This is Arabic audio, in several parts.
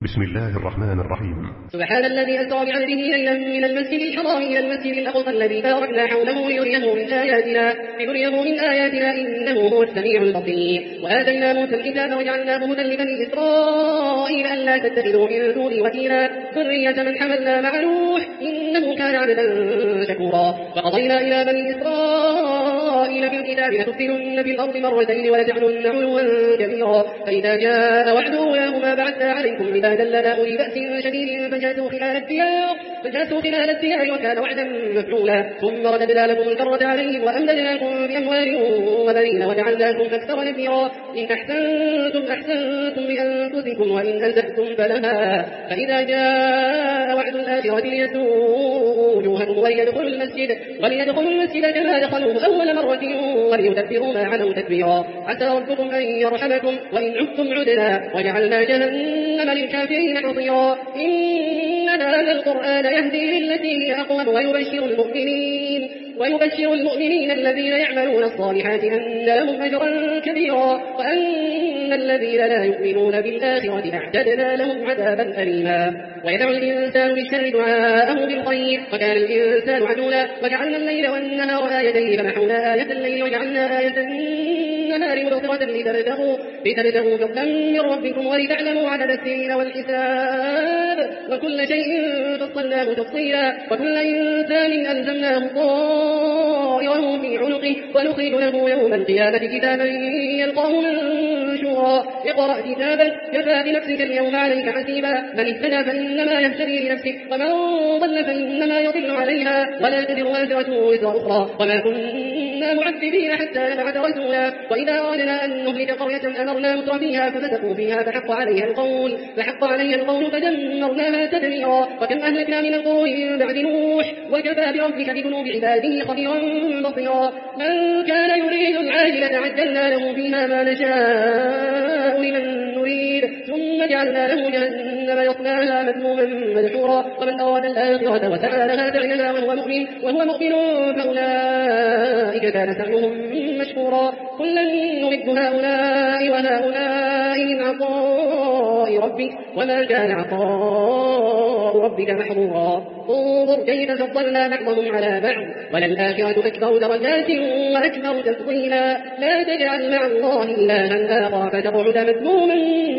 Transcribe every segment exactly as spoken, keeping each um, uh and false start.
بسم الله الرحمن الرحيم. سبحان الذي أسرى بعبده ليلا من المسجد الحرام إلى المسجد الأقصى الذي باركنا حوله لنريه من آياتنا لنريه من آياتنا إنه هو السميع البصير. وآتينا موسى الكتاب وجعلناه هدى لبني إسرائيل ألا تتخذوا من دوني وكيلا ذرية من حملنا مع نوح إنه كان عبدا شكورا. وقضينا إلى بني إسرائيل في الكتاب لتفسدن في الأرض مرتين ولتعلن علوا كبيرا فإذا جاء وعد أولاهما بعثنا عليكم عبادا لنا أولي بأس شديد فجاسوا خلال الديار فجاسوا خلال الديار وكان وعدا مفعولا. ثم رددنا لكم الكرة عليهم وأمددناكم بأموال وبنين وجعلناكم أكثر نفيرا. إن أحسنتم أحسنتم لأنفسكم وإن أسأتم فلها. فإذا جاء وعد الآخرة ليسوءوا وجوهكم وليدخلوا المسجد وليدخلوا المسجد كما دخلوه أول مرة وليتبروا ما علوا تتبيرا. عسى ربكم أن يرحمكم وإن عدتم عدنا وجعلنا جهنم للكافرين حصيرا. إن هذا القرآن يهدي للتي هي أقوم ويبشر المؤمنين ويبشر المؤمنين الذين يعملون الصالحات أن لهم أجرا كبيرا وأن الذين لا يؤمنون بالآخرة أعتدنا لهم عذابا أليما. ويدعو الإنسان بالشر دعاءه بالخير وكان الإنسان عجولا. وجعلنا الليل والنهار آيتين فمحونا آية الليل وجعلنا آية النهار مبصرة لتبتغوا لتبتغوا فضلا من ربكم ولتعلموا عدد السنين والحساب وكل شيء فصلناه تفصيلا. وكل إنسان ألزمناه طائره في عنقه ونخرج له يوم القيامة كتابا يلقاه منشورا. اقرأ كتابك كفى بنفسك اليوم عليك حسيبا. من اهتدى فإنما يهتدي لنفسه ومن ضل فإنما يضل عليها ولا تزر وازرة وزر أخرى وما كنا معذبين حتى نبعث رسولا. وإذا أردنا أن نهلك قرية أمرنا مترفيها ففسقوا فيها فحق عليها القول فحق عليها القول فدمرناها تدميرا. وكم أهلكنا من القرون من بعد نوح وكفى بربك بذنوب عباده خبيرا بصيرا. من كان يريد العاجلة عجلنا له فيها ما نشاء لمن نريد ثم جعلنا له جهنم يصلاها مذموما مدحورا. ومن أراد الآخرة وسعى لها سعيها وهو مؤمن وهو مؤمن فأولئك كان سعيهم مشكورا. كلا نمد هؤلاء وهؤلاء من عطاء ربك وما كان عطاء ربك محظورا. انظر كيف فضلنا بعضهم على بعض وللآخرة أكبر درجات وأكبر تفضيلا. لا تجعل مع الله إلها آخر فتقعد مذموما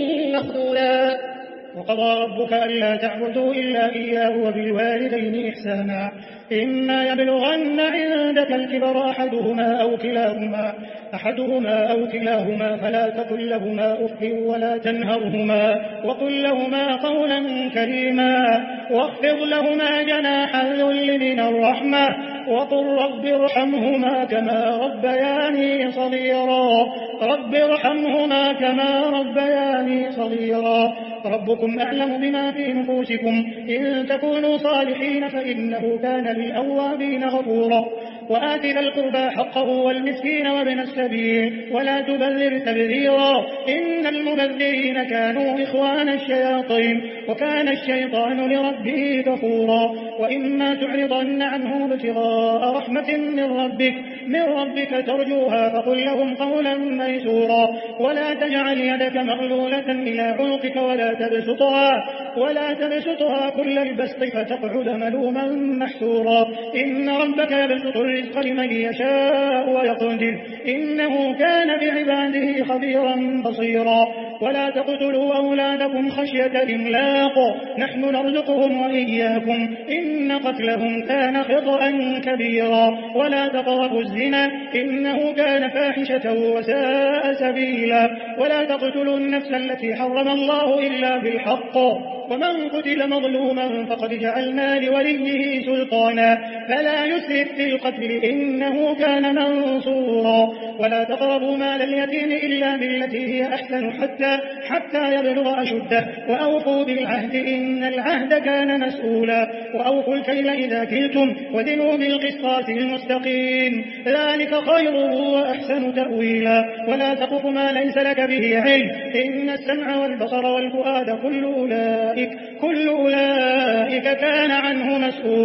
مخذولا. وقضى ربك ألا تعبدوا إلا إياه وبالوالدين إحسانا إما يبلغن عندك الكبر أحدهما أو كلاهما أحدهما أو كلاهما فلا تقل لهما أف ولا تنهرهما وقل لهما قولا كريما واخفض لهما جناح الذل من الرحمة وقل رب ارحمهما كما ربياني صغيرا رب ارحمهما كما ربياني صغيرا. ربكم أعلم بما في نفوسكم إن تكونوا صالحين فإنه كان للأوابين غفورا. وآت ذا القربى حقه والمسكين وابن السبيل ولا تبذر تبذيرا إن المبذرين كانوا إخوان الشياطين وكان الشيطان لربه كفورا. وإما تعرضن عنهم ابتغاء رحمة من ربك من ربك ترجوها فقل لهم قولا ميسورا. ولا تجعل يدك مغلولة إلى عنقك ولا تبسطها ولا تبسطها كل البسط فتقعد ملوما محسورا. إن ربك يبسط الرزق لمن يشاء ويقدر إنه كان بعباده خبيرا بصيرا. ولا تقتلوا أولادكم خشية إملاق نحن نرزقهم وإياكم إن قتلهم كان خطأ كبيرا. ولا تقربوا الزنا إنه كان فاحشة وساء سبيلا. ولا تقتلوا النفس التي حرم الله إلا بالحق ومن قتل مظلوما فقد جعلنا لوليه سلطانا فلا يسرف في القتل إنه كان منصورا. ولا تقربوا مال اليتيم إلا بالتي هي أحسن حتى حتى يبلغ أشده وأوفوا بالعهد إن العهد كان مسؤولا. وأوفوا الكيل إذا كلتم وزنوا بالقسطاس المستقيم ذلك خير وأحسن تأويلا. ولا تقف ما ليس لك به علم إن السمع والبصر والفؤاد كل أولئك كل أولئك كان عنه مسؤولا.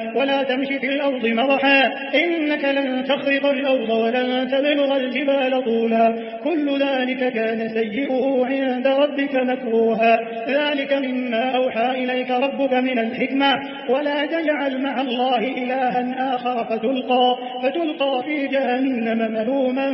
ولا تمش في الأرض مرحا إنك لن تخرق الأرض ولن تبلغ الجبال طولا كل ذلك كان سيئه عند ربك مكروها ذلك مما أوحى إليك ربك من الحكمة ولا تجعل مع الله إلها آخر فتلقى, فتلقى في جهنم ملوما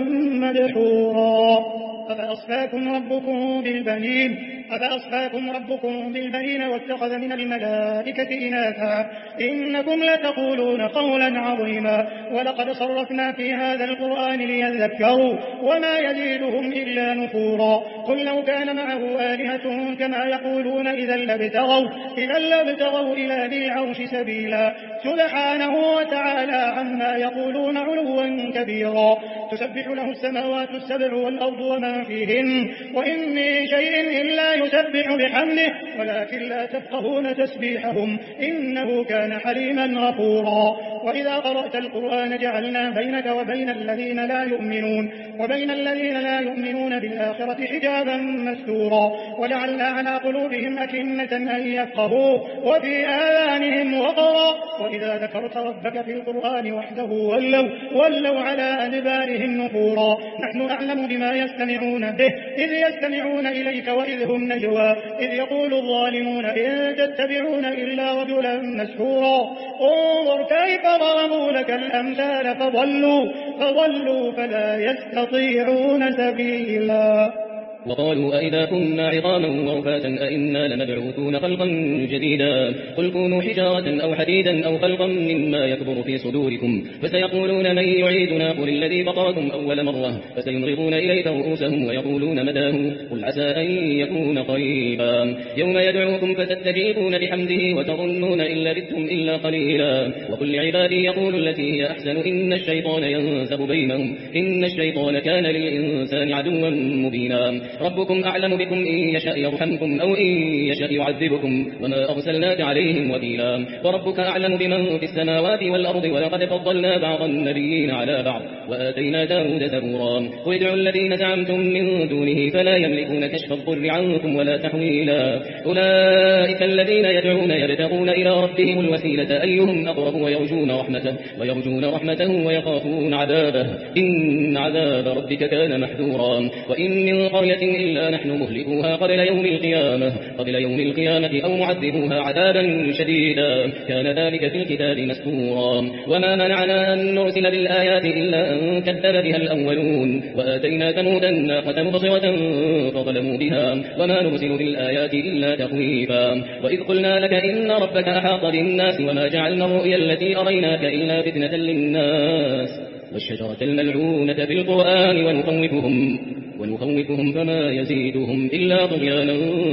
مدحورا أفأصفاكم ربكم بالبنين أفأصفاكم ربكم بالبنين واتخذ من الملائكة إناثا إنكم لتقولون قولا عظيما ولقد صرفنا في هذا القرآن ليذكروا وما يزيدهم إلا نفورا قل لو كان معه آلهة كما يقولون إذا لابتغوا, إذا لابتغوا إلى ذي العرش سبيلا سبحانه وتعالى عما يقولون علوا كبيرا تسبح له السماوات السبع والأرض وما فيهن وإن من شيء إلا يسبح بحمده ولكن لا تفقهون تسبيحهم إنه كان حليما غفورا وإذا قرأت القرآن جعلنا بينك وبين الذين لا يؤمنون وبين الذين لا يؤمنون بالآخرة حجابا مستورا وجعلنا على قلوبهم أكنة أن يفقهوا وفي آذانهم وقرا وإذا ذكرت ربك في القرآن وحده ولوا, ولوا على أدبارهم نفورا نحن أعلم بما يستمعون به إذ يستمعون إليك وإذ هم نجوى إذ يقول الظالمون إن تتبعون إلا رجلا مسحورا انظر كيف ضربوا لك الأمثال فضلوا, فضلوا فلا يستطيعون سبيلا وقالوا أئذا كنا عظاما ورفاتا أئنا لمبعوثون خلقا جديدا قل كونوا حجارة أو حديدا أو خلقا مما يكبر في صدوركم فسيقولون من يعيدنا قل الذي فطركم أول مرة فسينغضون إليك رؤوسهم ويقولون مداه قل عسى أن يكون قريبا يوم يدعوكم فتستجيبون بحمده وتظنون إن لبثتم إلا قليلا وقل لعبادي يقول التي هي أحسن إن الشيطان ينزغ بينهم إن الشيطان كان للإنسان عدوا مبينا ربكم أعلم بكم إن يشاء يرحمكم أو إن يشاء يعذبكم وما أرسلناك عليهم وكيلا وربك أعلم بمن في السماوات والأرض ولقد فضلنا بعض النبيين على بعض وآتينا داود زبورا وادعوا الذين زعمتم من دونه فلا يملكون كشف الضر عنكم ولا تحويلا أولئك الذين يدعون يبتغون إلى ربهم الوسيلة أيهم أقرب ويرجون رحمته, ويرجون رحمته ويخافون عذابه إن عذاب ربك كان محذورا وإن من قرية إلا نحن مهلكوها قبل يوم القيامة قبل يوم القيامة أو معذبوها عذابا شديدا كان ذلك في الكتاب مسطورا وما منعنا أن نرسل بالآيات إلا أن كذب بها الأولون وآتينا ثمود الناقة مبصرة فظلموا بها وما نرسل بالآيات إلا تخويفا وإذ قلنا لك إن ربك أحاط بالناس وما جعلنا الرؤيا التي أريناك إلا فتنة للناس والشجرة الملعونة في القرآن ونخوفهم ونخوفهم فما يزيدهم إلا طغيانا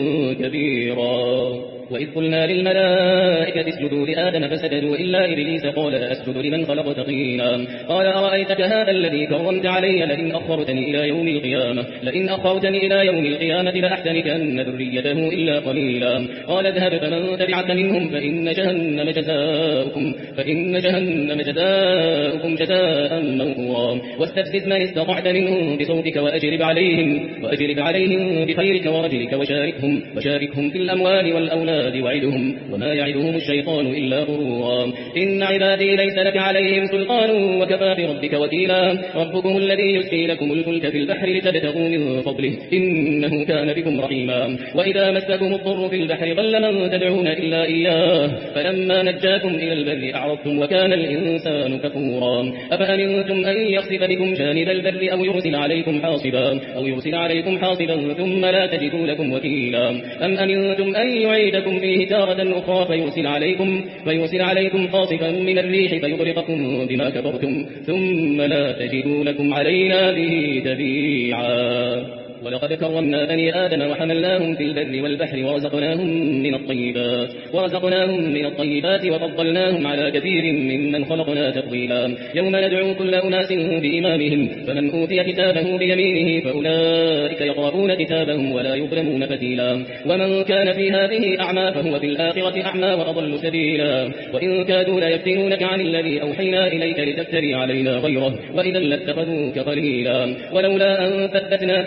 كبيرا وإذ قلنا للملائكة اسجدوا لآدم فسجدوا إلا إبليس قال أسجد لمن خلقت طينا قال أرأيتك هذا الذي كرمت علي لئن أخرتني إلى يوم القيامة لئن أخرتني إلى يوم القيامة لأحتنكن ذريته إلا قليلا قال اذهب فمن تبعك منهم فإن جهنم جزاؤكم فإن جهنم جزاؤكم جزاء موفورا واستفزز من استطعت منهم بصوتك وأجلب عليهم وأجلب عليهم بخيرك ورجلك وشاركهم وشاركهم في الأموال والأولاد وعدهم وما يعدهم الشيطان إلا غرورا إن عبادي ليس لك عليهم سلطان وكفى بربك وكيلا ربكم الذي يسقي لكم الفلك في البحر لتبتغوا من فضله إنه كان بكم رحيما وإذا مسكم الضر في البحر ضل من تدعون إلا إياه فلما نجاكم إلى البر أعرضتم وكان الإنسان كفورا أفأمنتم أن يخسف بكم جانب البر أو يرسل عليكم حاصبا أو يرسل عليكم حاصبا ثم لا تجدوا لكم وكيلا أم أمنتم أن يعيدكم فيه تارة أخرى فيرسل عليكم, فيرسل عليكم قاصفا من الريح فيغرقكم بما كفرتم ثم لا تجدوا لكم علينا به تبيعا ولقد كرمنا بني آدم وحملناهم في البر والبحر ورزقناهم من الطيبات ورزقناهم من الطيبات وفضلناهم على كثير ممن خلقنا تفضيلا يوم ندعو كل أناس بإمامهم فمن أوتي كتابه بيمينه فأولئك يقرؤون كتابهم ولا يظلمون فتيلا ومن كان في هذه أعمى فهو في الآخرة أعمى وأضل سبيلا وإن كادوا ليفتنونك عن الذي أوحينا إليك لتفتري علينا غيره وإذا لاتخذوك قليلا ولولا أن ثبتناك لقد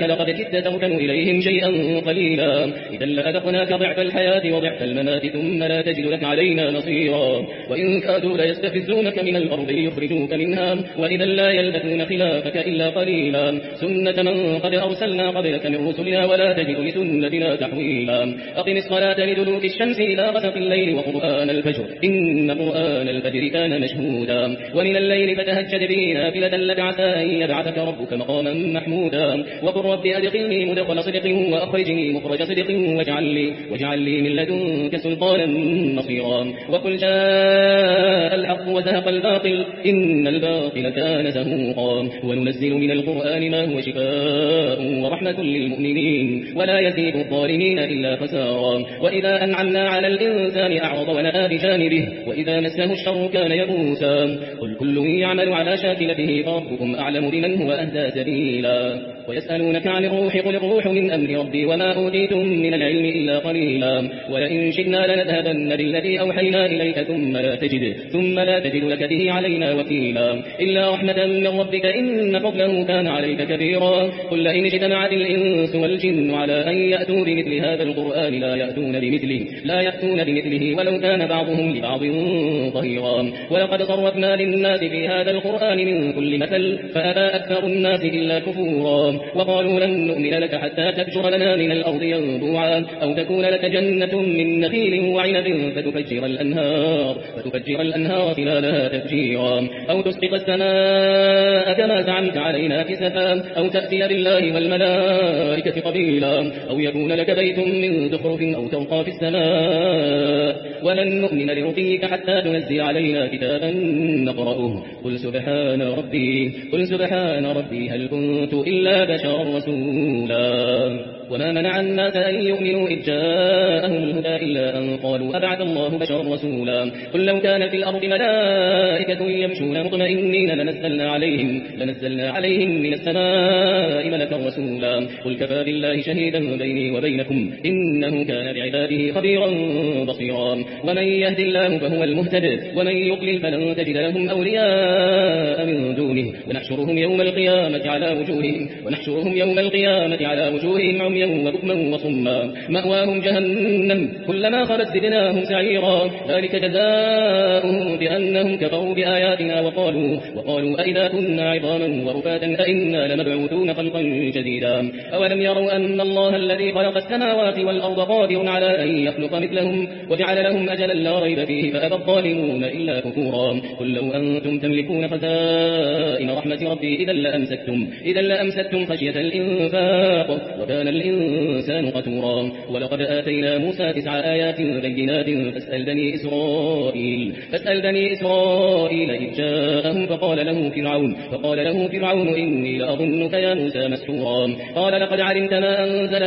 كدت تركن إليهم شيئا قليلا إذا لأذقناك ضعف الحياة وضعف الممات ثم لا تجد لك علينا نصيرا وإن كادوا ليستفزونك من الأرض ليخرجوك منها وإذا لا يلبثون خلافك إلا قليلا سنة من قد أرسلنا قبلك من رسلنا ولا تجد لسنتنا تحويلا أقم الصلاة لدلوك الشمس إلى غسق الليل وقرآن الفجر إن قرآن الفجر كان مشهودا ومن الليل فتهجد به نافلة لك عسى أن يبعثك ربك مقاما محمودا وقل رب أدخلني مدخل صدق وأخرجني مخرج صدق واجعل لي, واجعل لي من لدنك سلطانا نصيرا وقل جاء الحق وزهق الباطل إن الباطل كان زهوقا وننزل من القرآن ما هو شفاء ورحمة للمؤمنين ولا يزيد الظالمين إلا خسارا وإذا أنعمنا على الإنسان أعرض ونأى بجانبه وإذا مسه الشر كان يبوسا قل كل يعمل على شاكلته فربكم أعلم بمن هو أهدى سبيلا ويسألونك عن الروح قل الروح من أمر ربي وما أوتيتم من العلم إلا قليلا ولئن شئنا لنذهبن بالذي أوحينا إليك ثم لا تجد ثم لا تجد لك به علينا وكيلا إلا رحمة من ربك إن فضله كان عليك كبيرا قل لئن اجتمعت الإنس والجن على أن يأتوا بمثل هذا القرآن لا يأتون بمثله لا يأتون بمثله ولو كان بعضهم لبعض ظهيرا ولقد صرفنا للناس في هذا القرآن من كل مثل فأبى أكثر الناس إلا كفورا وقالوا لن نؤمن لك حتى تفجر لنا من الأرض ينبوعا أو تكون لك جنة من نخيل وعنب فتفجر الأنهار فتفجر الأنهار خلالها تفجيرا أو تسقط السماء كما زعمت علينا كسفا أو تأتي بالله والملائكة قبيلا أو يكون لك بيت من زخرف أو ترقى في السماء ولن نؤمن لرقيك حتى تنزل علينا كتابا نقرأه قل سبحان ربي قل سبحان ربي هل كنت إلا بشرا رسولا وما منع الناس أن يؤمنوا إذ جاءهم الهدى إلا أن قالوا أبعث الله بشرا رسولا قل لو كان في الأرض ملائكة يمشون مطمئنين لنزلنا عليهم لنزلنا عليهم من السماء ملكا رسولا قل كفى بالله شهيدا بيني وبينكم إنه كان بعباده خبيرا بصيرا ومن يهد الله فهو المهتد ومن يضلل فلن تجد لهم أولياء من دونه ونحشرهم يوم القيامة على وجوههم ونحشرهم يوم القيامة على وجوههم عميا وبكما وصما مأواهم جهنم كلما خلت زدناهم سعيرا ذلك جزاؤهم بأنهم كفروا بآياتنا وقالوا وقالوا أئذا كنا عظاما ورفاتا أئنا لمبعوثون خلقا جديدا أولم يروا أن الله الذي خلق السماوات والأرض قادر على أن يخلق مثلهم وجعل لهم أجلا لا ريب فيه فأبى الظالمون إلا كفورا قل لو أنتم تملكون خزائن رحمة ربي إذا لأمسكتم إذا لأمسكتم خشية الإنفاق وكان الإنسان قتورا ولقد آتينا موسى تسع آيات بينات فاسأل بني إسرائيل فاسأل بني إسرائيل إذ جاءهم فقال له فرعون فقال له فرعون إني لأظنك يا موسى مسحورا قال لقد علمت ما أنزل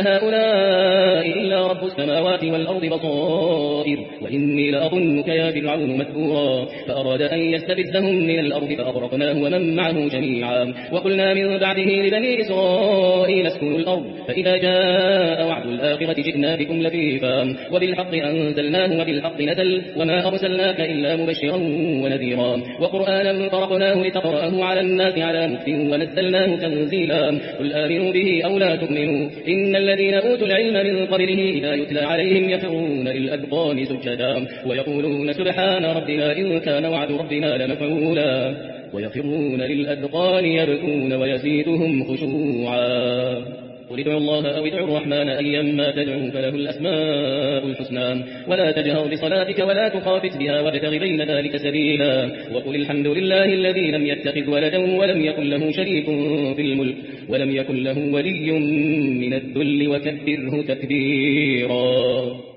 هؤلاء إلا رب السماوات والأرض بصائر وإني لأظنك يا فرعون مثبورا فأراد أن يستفزهم من الأرض فأغرقناه ومن معه جميعا وقلنا من بعده لبني إسرائيل اسكنوا الأرض فإذا جاء وعد الآخرة جئنا بكم لفيفا وبالحق أنزلناه وبالحق نزل وما أرسلناك إلا مبشرا ونذيرا وقرآنا فرقناه لتقرأه على الناس على مكت ونزلناه تنزيلا قل آمنوا به أو لا تؤمنوا إن الذين أوتوا العلم من قبله إذا يتلى عليهم يخرون للأذقان سجدا ويقولون سبحان ربنا إن كان وعد ربنا لمفعولا ويخرون للأذقان يبكون ويزيدهم خشوعا قل ادعوا الله أو ادعوا الرحمن أيما تدعوا فله الأسماء الحسنى ولا تجهر بصلاتك ولا تخافت بها وابتغ بين ذلك سبيلا وقل الحمد لله الذي لم يتخذ ولدا ولم يكن له شريك في الملك ولم يكن له ولي من الذل وكبره تكبيرا.